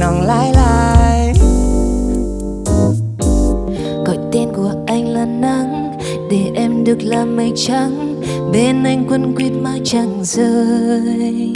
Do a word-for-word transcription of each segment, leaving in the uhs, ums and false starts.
nắng lái lại. Gọi tên của anh là nắng, để em được làm mây trắng, bên anh quấn quýt mãi chẳng rơi.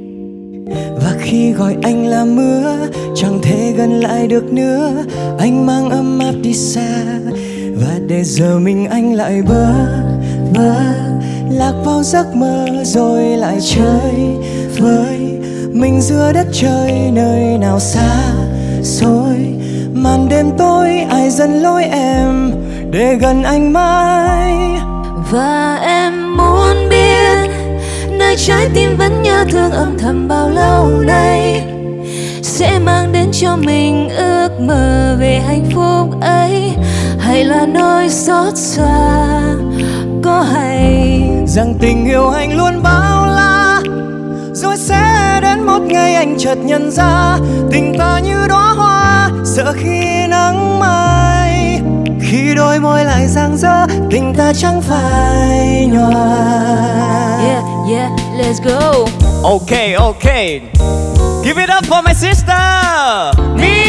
Và khi gọi anh là mưa, chẳng thể gần lại được nữa. Anh mang ấm áp đi xa, và để giờ mình anh lại bơ vơ, lạc vào giấc mơ rồi lại chơi với mình giữa đất trời nơi nào xa xôi. Màn đêm tối ai dẫn lối em để gần anh mãi. Và em muốn biết nơi trái tim vẫn nhớ thương âm thầm bao lâu nay sẽ mang đến cho mình ước mơ về hạnh phúc ấy, hay là nỗi xót xa. Có hay rằng tình yêu anh luôn bao la, rồi sẽ đến một ngày anh chợt nhận ra tình ta như đóa hoa sợ khi nắng mai. Khi đôi môi lại rạng rỡ, tình ta chẳng phải nhòa. Yeah, yeah, let's go. Okay, okay. Give it up for my sister, me.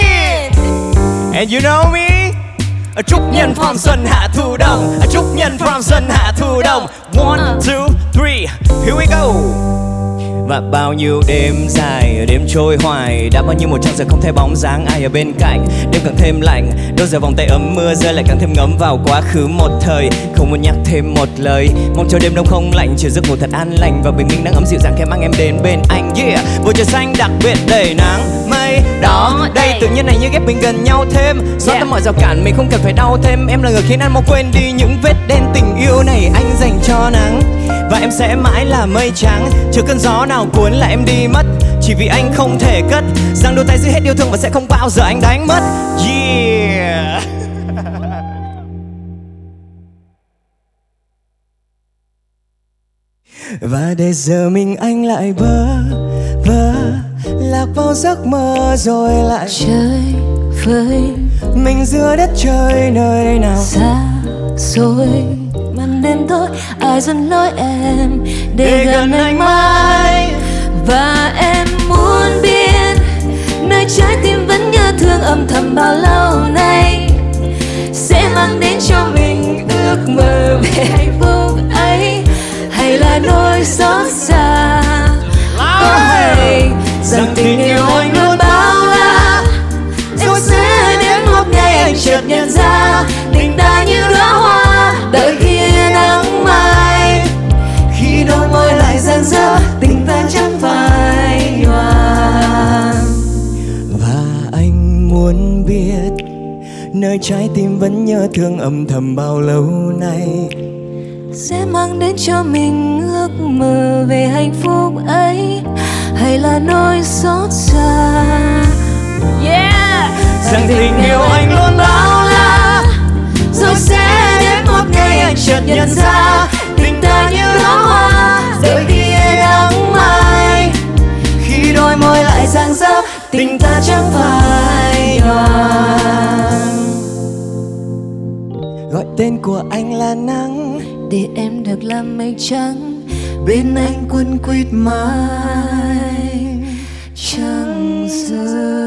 And you know me, a trúc nhân from xuân hạ thu đông, a trúc nhân from xuân hạ thu đông. One, two, three, here we go. Và bao nhiêu đêm dài, đêm trôi hoài, đã bao nhiêu một trăm giờ không thấy bóng dáng ai ở bên cạnh. Đêm càng thêm lạnh, đôi giờ vòng tay ấm mưa rơi lại càng thêm ngấm vào quá khứ một thời. Không muốn nhắc thêm một lời, mong cho đêm đông không lạnh, chiều giấc ngủ thật an lành và bình minh nắng ấm dịu dàng khẽ mang em đến bên anh. Yeah, bầu trời xanh đặc biệt đầy nắng mây đó đây, tự nhiên này như ghép mình gần nhau thêm. Xóa yeah. Tâm mọi rào cản mình không cần phải đau thêm. Em là người khiến anh mau quên đi những vết đen. Tình yêu này anh dành cho nắng, và em sẽ mãi là mây trắng, chưa cơn gió nào cuốn là em đi mất. Chỉ vì anh không thể cất rằng đôi tay giữ hết yêu thương và sẽ không bao giờ anh đánh mất. Yeah. Và để giờ mình anh lại bơ vơ, lạc vào giấc mơ rồi lại chơi với mình giữa đất trời nơi nào xa xôi. Màn đêm tối ai dẫn lối em để, để gần anh mãi. Và em muốn biết nơi trái tim vẫn nhớ thương âm thầm bao lâu nay sẽ mang đến cho mình ước mơ về hạnh phúc ấy, hay là nỗi xót xa. Có hay rằng tình yêu anh luôn bao la, rồi sẽ đến một ngày anh chợt nhận ra tình ta như đóa hoa đợi kia nắng mai. Khi đôi môi lại rạng rỡ, tình ta chẳng phải nhòa. Và anh muốn biết nơi trái tim vẫn nhớ thương âm thầm bao lâu nay sẽ mang đến cho mình ước mơ về hạnh phúc ấy, hay là nỗi xót xa. Yeah, rằng tình yêu anh luôn bao la, rồi sẽ đến một ngày anh chợt nhận ra tình ta như đóa hoa rơi kia nắng mai. khi đôi môi lại rạng rỡ, tình ta chẳng phải nhòa. Gọi tên của anh là nắng, để em được làm mây trắng, bên anh quấn quýt mãi chẳng rơi.